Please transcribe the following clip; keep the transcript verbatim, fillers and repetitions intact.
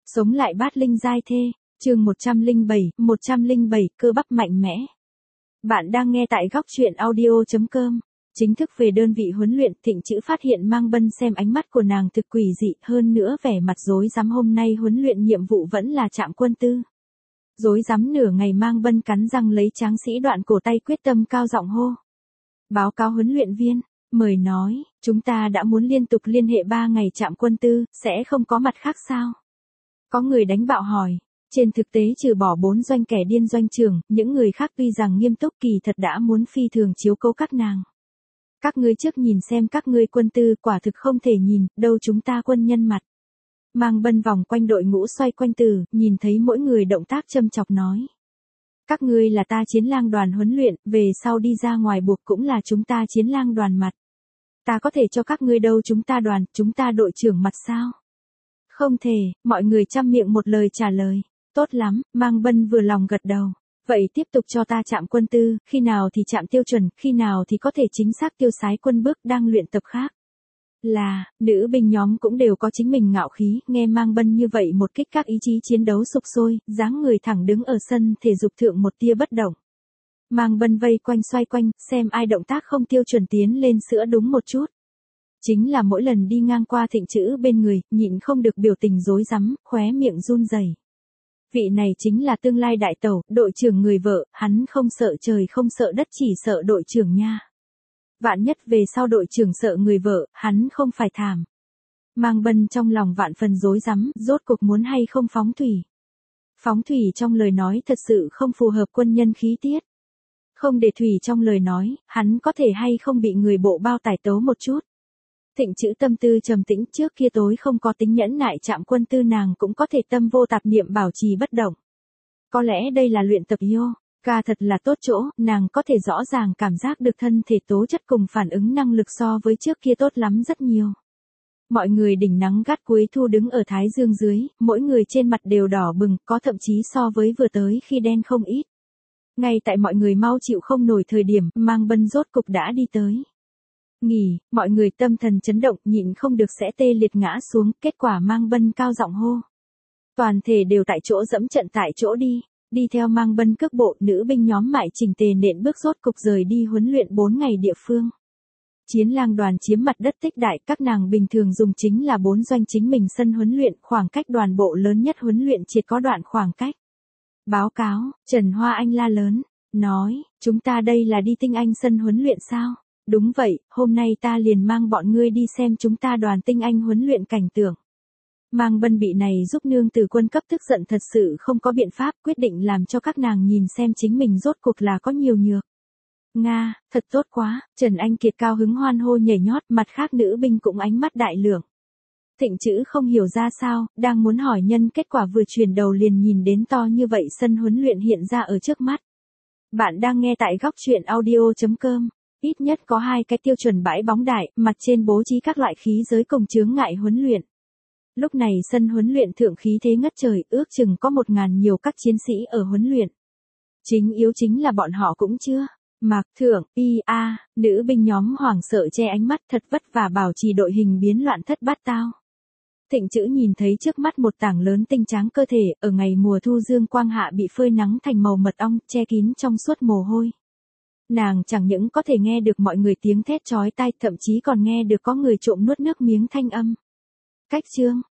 Sống lại bát linh giai thê, chương một trăm lẻ bảy, một trăm lẻ bảy, cơ bắp mạnh mẽ. Bạn đang nghe tại góc truyện audio chấm com. Chính thức về đơn vị huấn luyện, Thịnh Chữ phát hiện Mang Bân xem ánh mắt của nàng thực quỷ dị, hơn nữa vẻ mặt rối rắm. Hôm nay huấn luyện nhiệm vụ vẫn là trạm quân tư. Rối rắm nửa ngày, Mang Bân cắn răng lấy tráng sĩ đoạn cổ tay, quyết tâm cao giọng hô. Báo cáo huấn luyện viên, mời nói, chúng ta đã muốn liên tục liên hệ ba ngày trạm quân tư, sẽ không có mặt khác sao? Có người đánh bạo hỏi. Trên thực tế trừ bỏ bốn doanh kẻ điên doanh trưởng, những người khác tuy rằng nghiêm túc kỳ thật đã muốn phi thường chiếu cố các nàng. Các ngươi trước nhìn xem các ngươi quân tư, quả thực không thể nhìn, đâu chúng ta quân nhân mặt. Mang Bân vòng quanh đội ngũ xoay quanh từ, nhìn thấy mỗi người động tác châm chọc nói. Các ngươi là ta chiến lang đoàn huấn luyện, về sau đi ra ngoài buộc cũng là chúng ta chiến lang đoàn mặt. Ta có thể cho các ngươi đâu chúng ta đoàn, chúng ta đội trưởng mặt sao? Không thể, mọi người chăm miệng một lời trả lời. Tốt lắm, Mang Bân vừa lòng gật đầu. Vậy tiếp tục cho ta chạm quân tư, khi nào thì chạm tiêu chuẩn, khi nào thì có thể chính xác tiêu sái quân bước đang luyện tập khác. Là, nữ binh nhóm cũng đều có chính mình ngạo khí, nghe Mang Bân như vậy một kích, các ý chí chiến đấu sục sôi, dáng người thẳng đứng ở sân thể dục thượng một tia bất động. Mang Bân vây quanh xoay quanh, xem ai động tác không tiêu chuẩn tiến lên sữa đúng một chút. Chính là mỗi lần đi ngang qua Thịnh Chữ bên người, nhịn không được biểu tình rối rắm, khóe miệng run rẩy. Vị này chính là tương lai đại tẩu, đội trưởng người vợ, hắn không sợ trời không sợ đất, chỉ sợ đội trưởng nha. Vạn nhất về sau đội trưởng sợ người vợ, hắn không phải thảm. Mang Bân trong lòng vạn phần rối rắm, rốt cuộc muốn hay không phóng thủy. Phóng thủy trong lời nói thật sự không phù hợp quân nhân khí tiết. Không để thủy trong lời nói, hắn có thể hay không bị người bộ bao tải tấu một chút. Thịnh Chữ tâm tư trầm tĩnh, trước kia tối không có tính nhẫn nại trạm quân tư, nàng cũng có thể tâm vô tạp niệm bảo trì bất động. Có lẽ đây là luyện tập yoga thật là tốt chỗ, nàng có thể rõ ràng cảm giác được thân thể tố chất cùng phản ứng năng lực so với trước kia tốt lắm rất nhiều. Mọi người đỉnh nắng gắt cuối thu đứng ở thái dương dưới, mỗi người trên mặt đều đỏ bừng, có thậm chí so với vừa tới khi đen không ít. Ngay tại mọi người mau chịu không nổi thời điểm, Mang Bân rốt cục đã đi tới. Nghỉ, mọi người tâm thần chấn động, nhịn không được sẽ tê liệt ngã xuống, kết quả Mang Bân cao giọng hô. Toàn thể đều tại chỗ dẫm trận tại chỗ đi, đi theo Mang Bân cước bộ, nữ binh nhóm mại chỉnh tề nện bước rốt cục rời đi huấn luyện bốn ngày địa phương. Chiến lang đoàn chiếm mặt đất tích đại, các nàng bình thường dùng chính là bốn doanh chính mình sân huấn luyện, khoảng cách đoàn bộ lớn nhất huấn luyện chỉ có đoạn khoảng cách. Báo cáo, Trần Hoa Anh la lớn, nói, chúng ta đây là đi tinh anh sân huấn luyện sao? Đúng vậy, hôm nay ta liền mang bọn ngươi đi xem chúng ta đoàn tinh anh huấn luyện cảnh tượng. Mang Bân bị này giúp nương từ quân cấp tức giận thật sự không có biện pháp, quyết định làm cho các nàng nhìn xem chính mình rốt cuộc là có nhiều nhược. Nga, thật tốt quá, Trần Anh Kiệt cao hứng hoan hô nhảy nhót, mặt khác nữ binh cũng ánh mắt đại lượng. Thịnh Chữ không hiểu ra sao, đang muốn hỏi nhân, kết quả vừa chuyển đầu liền nhìn đến to như vậy sân huấn luyện hiện ra ở trước mắt. Bạn đang nghe tại góc truyện audio chấm com. Ít nhất có hai cái tiêu chuẩn bãi bóng đại, mặt trên bố trí các loại khí giới cùng chướng ngại huấn luyện. Lúc này sân huấn luyện thượng khí thế ngất trời, ước chừng có một ngàn nhiều các chiến sĩ ở huấn luyện. Chính yếu chính là bọn họ cũng chưa mặc thượng, y a, nữ binh nhóm hoảng sợ che ánh mắt, thật vất vả bảo trì đội hình biến loạn thất bát tao. Thịnh Chữ nhìn thấy trước mắt một tảng lớn tinh tráng cơ thể, ở ngày mùa thu dương quang hạ bị phơi nắng thành màu mật ong, che kín trong suốt mồ hôi. Nàng chẳng những có thể nghe được mọi người tiếng thét chói tai, thậm chí còn nghe được có người trộm nuốt nước miếng thanh âm. Cách chương,